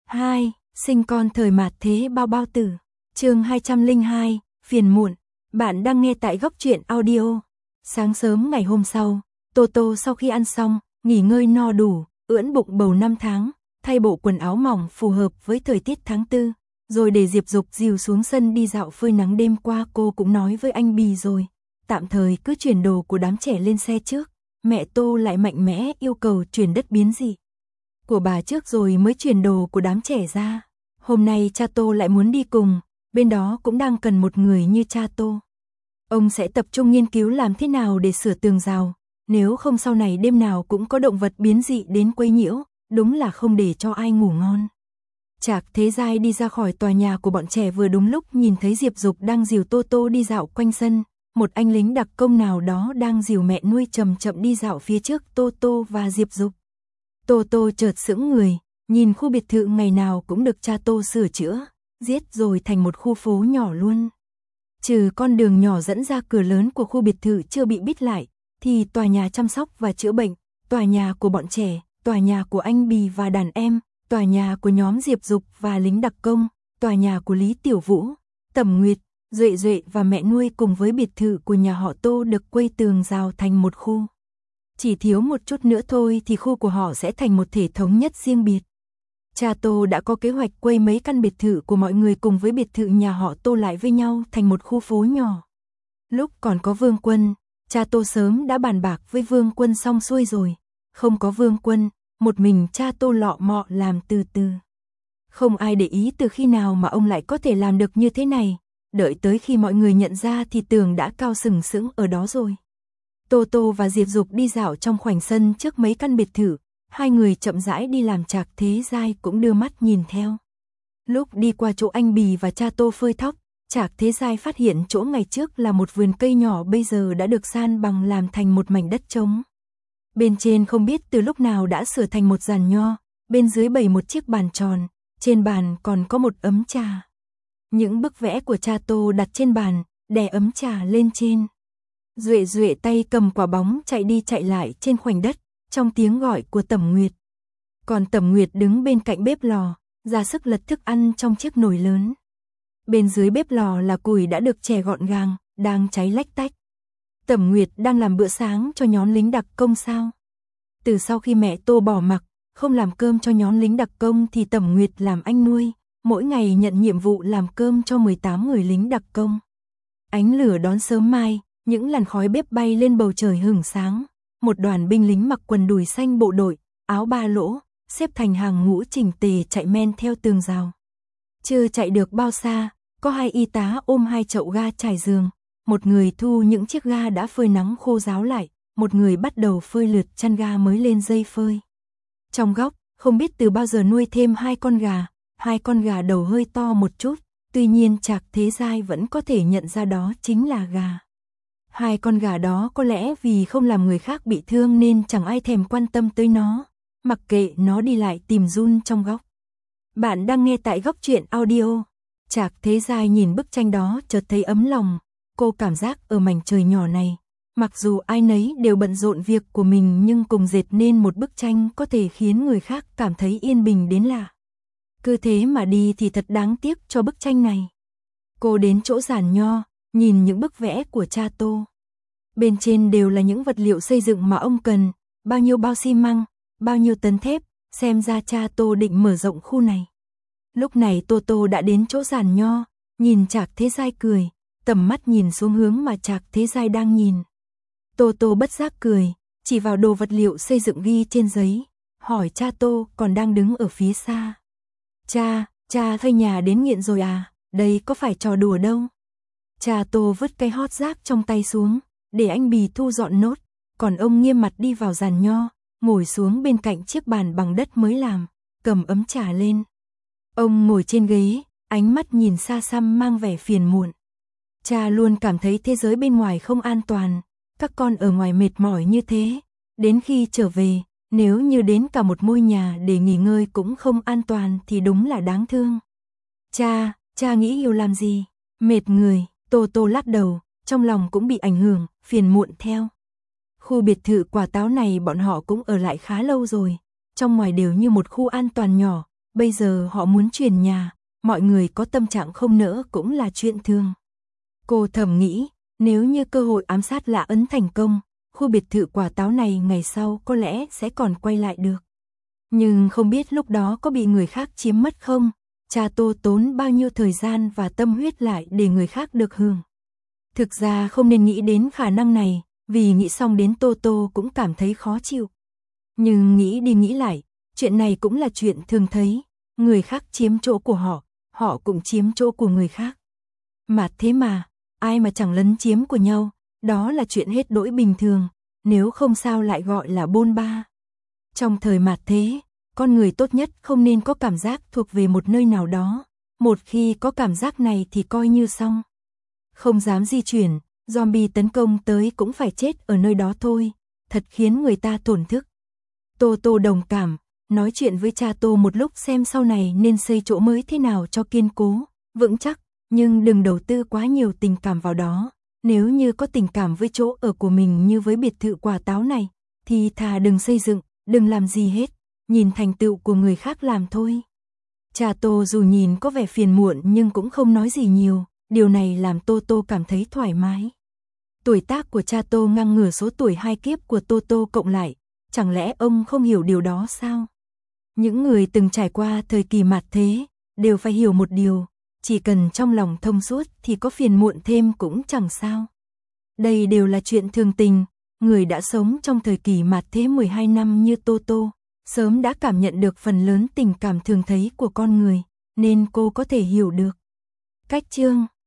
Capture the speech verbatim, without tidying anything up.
hai. Sinh con thời mạt thế bao bao tử. Chương hai trăm lẻ hai, phiền muộn. Bạn đang nghe tại Góc Truyện Audio. Sáng sớm ngày hôm sau, Tô Tô sau khi ăn xong, nghỉ ngơi no đủ, ưỡn bụng bầu năm tháng, thay bộ quần áo mỏng phù hợp với thời tiết tháng tư, rồi để Diệp Dục dìu xuống sân đi dạo phơi nắng. Đêm qua cô cũng nói với anh Bì rồi, tạm thời cứ chuyển đồ của đám trẻ lên xe trước. Mẹ Tô lại mạnh mẽ yêu cầu chuyển đất biến dị của bà trước rồi mới chuyển đồ của đám trẻ ra. Hôm nay cha Tô lại muốn đi cùng, bên đó cũng đang cần một người như cha Tô. Ông sẽ tập trung nghiên cứu làm thế nào để sửa tường rào, nếu không sau này đêm nào cũng có động vật biến dị đến quấy nhiễu, đúng là không để cho ai ngủ ngon. Trạc Thế Giai đi ra khỏi tòa nhà của bọn trẻ vừa đúng lúc nhìn thấy Diệp Dục đang dìu Tô Tô đi dạo quanh sân, một anh lính đặc công nào đó đang dìu mẹ nuôi chậm chậm đi dạo phía trước Tô Tô và Diệp Dục. Tô Tô chợt sững người, nhìn khu biệt thự ngày nào cũng được cha Tô sửa chữa, giết rồi thành một khu phố nhỏ luôn. Trừ con đường nhỏ dẫn ra cửa lớn của khu biệt thự chưa bị bít lại, thì tòa nhà chăm sóc và chữa bệnh, tòa nhà của bọn trẻ, tòa nhà của anh Bì và đàn em, tòa nhà của nhóm Diệp Dục và lính đặc công, tòa nhà của Lý Tiểu Vũ, Tẩm Nguyệt, Duệ Duệ và mẹ nuôi cùng với biệt thự của nhà họ Tô được quây tường rào thành một khu. Chỉ thiếu một chút nữa thôi thì khu của họ sẽ thành một thể thống nhất riêng biệt. Cha Tô đã có kế hoạch quây mấy căn biệt thự của mọi người cùng với biệt thự nhà họ Tô lại với nhau thành một khu phố nhỏ. Lúc còn có Vương Quân, cha Tô sớm đã bàn bạc với Vương Quân xong xuôi rồi. Không có Vương Quân, một mình cha Tô lọ mọ làm từ từ. Không ai để ý từ khi nào mà ông lại có thể làm được như thế này. Đợi tới khi mọi người nhận ra thì tường đã cao sừng sững ở đó rồi. Tô Tô và Diệp Dục đi dạo trong khoảnh sân trước mấy căn biệt thự. Hai người chậm rãi đi làm. Trạc Thế Giai cũng đưa mắt nhìn theo. Lúc đi qua chỗ anh Bì và cha Tô phơi thóc, Trạc Thế Giai phát hiện chỗ ngày trước là một vườn cây nhỏ bây giờ đã được san bằng làm thành một mảnh đất trống. Bên trên không biết từ lúc nào đã sửa thành một giàn nho, bên dưới bày một chiếc bàn tròn, trên bàn còn có một ấm trà. Những bức vẽ của cha Tô đặt trên bàn, đè ấm trà lên trên. Duệ Duệ tay cầm quả bóng chạy đi chạy lại trên khoảnh đất, trong tiếng gọi của Tẩm Nguyệt. Còn Tẩm Nguyệt đứng bên cạnh bếp lò, ra sức lật thức ăn trong chiếc nồi lớn. Bên dưới bếp lò là củi đã được chẻ gọn gàng, đang cháy lách tách. Tẩm Nguyệt đang làm bữa sáng cho nhóm lính đặc công sao? Từ sau khi mẹ Tô bỏ mặc, không làm cơm cho nhóm lính đặc công thì Tẩm Nguyệt làm anh nuôi, mỗi ngày nhận nhiệm vụ làm cơm cho mười tám người lính đặc công. Ánh lửa đón sớm mai, những làn khói bếp bay lên bầu trời hửng sáng. Một đoàn binh lính mặc quần đùi xanh bộ đội, áo ba lỗ, xếp thành hàng ngũ chỉnh tề chạy men theo tường rào. Chưa chạy được bao xa, có hai y tá ôm hai chậu ga trải giường. Một người thu những chiếc ga đã phơi nắng khô ráo lại, một người bắt đầu phơi lượt chăn ga mới lên dây phơi. Trong góc, không biết từ bao giờ nuôi thêm hai con gà, hai con gà đầu hơi to một chút, tuy nhiên Trạc Thế Giai vẫn có thể nhận ra đó chính là gà. Hai con gà đó có lẽ vì không làm người khác bị thương nên chẳng ai thèm quan tâm tới nó, mặc kệ nó đi lại tìm Jun trong góc. Bạn đang nghe tại Góc Truyện Audio. Trạc Thế Giai nhìn bức tranh đó chợt thấy ấm lòng, cô cảm giác ở mảnh trời nhỏ này, mặc dù ai nấy đều bận rộn việc của mình nhưng cùng dệt nên một bức tranh có thể khiến người khác cảm thấy yên bình đến lạ. Cứ thế mà đi thì thật đáng tiếc cho bức tranh này. Cô đến chỗ giàn nho, nhìn những bức vẽ của cha Tô. Bên trên đều là những vật liệu xây dựng mà ông cần, bao nhiêu bao xi măng, bao nhiêu tấn thép, xem ra cha Tô định mở rộng khu này. Lúc này Tô Tô đã đến chỗ giàn nho, nhìn Trạc Thế Giai cười, tầm mắt nhìn xuống hướng mà Trạc Thế Giai đang nhìn. Tô Tô bất giác cười, chỉ vào đồ vật liệu xây dựng ghi trên giấy, hỏi cha Tô còn đang đứng ở phía xa. Cha, cha thuê nhà đến nghiện rồi à, đây có phải trò đùa đâu. Cha Tô vứt cây hót rác trong tay xuống, để anh Bì thu dọn nốt, còn ông nghiêm mặt đi vào giàn nho, ngồi xuống bên cạnh chiếc bàn bằng đất mới làm, cầm ấm trà lên. Ông ngồi trên ghế, ánh mắt nhìn xa xăm mang vẻ phiền muộn. Cha luôn cảm thấy thế giới bên ngoài không an toàn, các con ở ngoài mệt mỏi như thế, đến khi trở về, nếu như đến cả một ngôi nhà để nghỉ ngơi cũng không an toàn thì đúng là đáng thương. Cha, cha nghĩ nhiều làm gì, mệt người. Tô Tô lắc đầu, trong lòng cũng bị ảnh hưởng, phiền muộn theo. Khu biệt thự quả táo này bọn họ cũng ở lại khá lâu rồi, trong ngoài đều như một khu an toàn nhỏ, bây giờ họ muốn chuyển nhà, mọi người có tâm trạng không nỡ cũng là chuyện thường. Cô thầm nghĩ, nếu như cơ hội ám sát Lã Ấn thành công, khu biệt thự quả táo này ngày sau có lẽ sẽ còn quay lại được. Nhưng không biết lúc đó có bị người khác chiếm mất không? Cha Tô tốn bao nhiêu thời gian và tâm huyết lại để người khác được hưởng. Thực ra không nên nghĩ đến khả năng này, vì nghĩ xong đến Tô Tô cũng cảm thấy khó chịu. Nhưng nghĩ đi nghĩ lại, chuyện này cũng là chuyện thường thấy, người khác chiếm chỗ của họ, họ cũng chiếm chỗ của người khác. Mà thế mà, ai mà chẳng lấn chiếm của nhau, đó là chuyện hết đỗi bình thường, nếu không sao lại gọi là bôn ba. Trong thời mạt thế, con người tốt nhất không nên có cảm giác thuộc về một nơi nào đó, một khi có cảm giác này thì coi như xong. Không dám di chuyển, zombie tấn công tới cũng phải chết ở nơi đó thôi, thật khiến người ta tổn thức. Tô Tô đồng cảm, nói chuyện với cha Tô một lúc xem sau này nên xây chỗ mới thế nào cho kiên cố, vững chắc, nhưng đừng đầu tư quá nhiều tình cảm vào đó. Nếu như có tình cảm với chỗ ở của mình như với biệt thự quả táo này, thì thà đừng xây dựng, đừng làm gì hết, nhìn thành tựu của người khác làm thôi. Cha Tô dù nhìn có vẻ phiền muộn nhưng cũng không nói gì nhiều, điều này làm Tô Tô cảm thấy thoải mái. Tuổi tác của cha Tô ngang ngửa số tuổi hai kiếp của Tô Tô cộng lại, chẳng lẽ ông không hiểu điều đó sao? Những người từng trải qua thời kỳ mạt thế, đều phải hiểu một điều, chỉ cần trong lòng thông suốt thì có phiền muộn thêm cũng chẳng sao. Đây đều là chuyện thường tình, người đã sống trong thời kỳ mạt thế mười hai năm như Tô Tô, sớm đã cảm nhận được phần lớn tình cảm thường thấy của con người, nên cô có thể hiểu được. Cách chương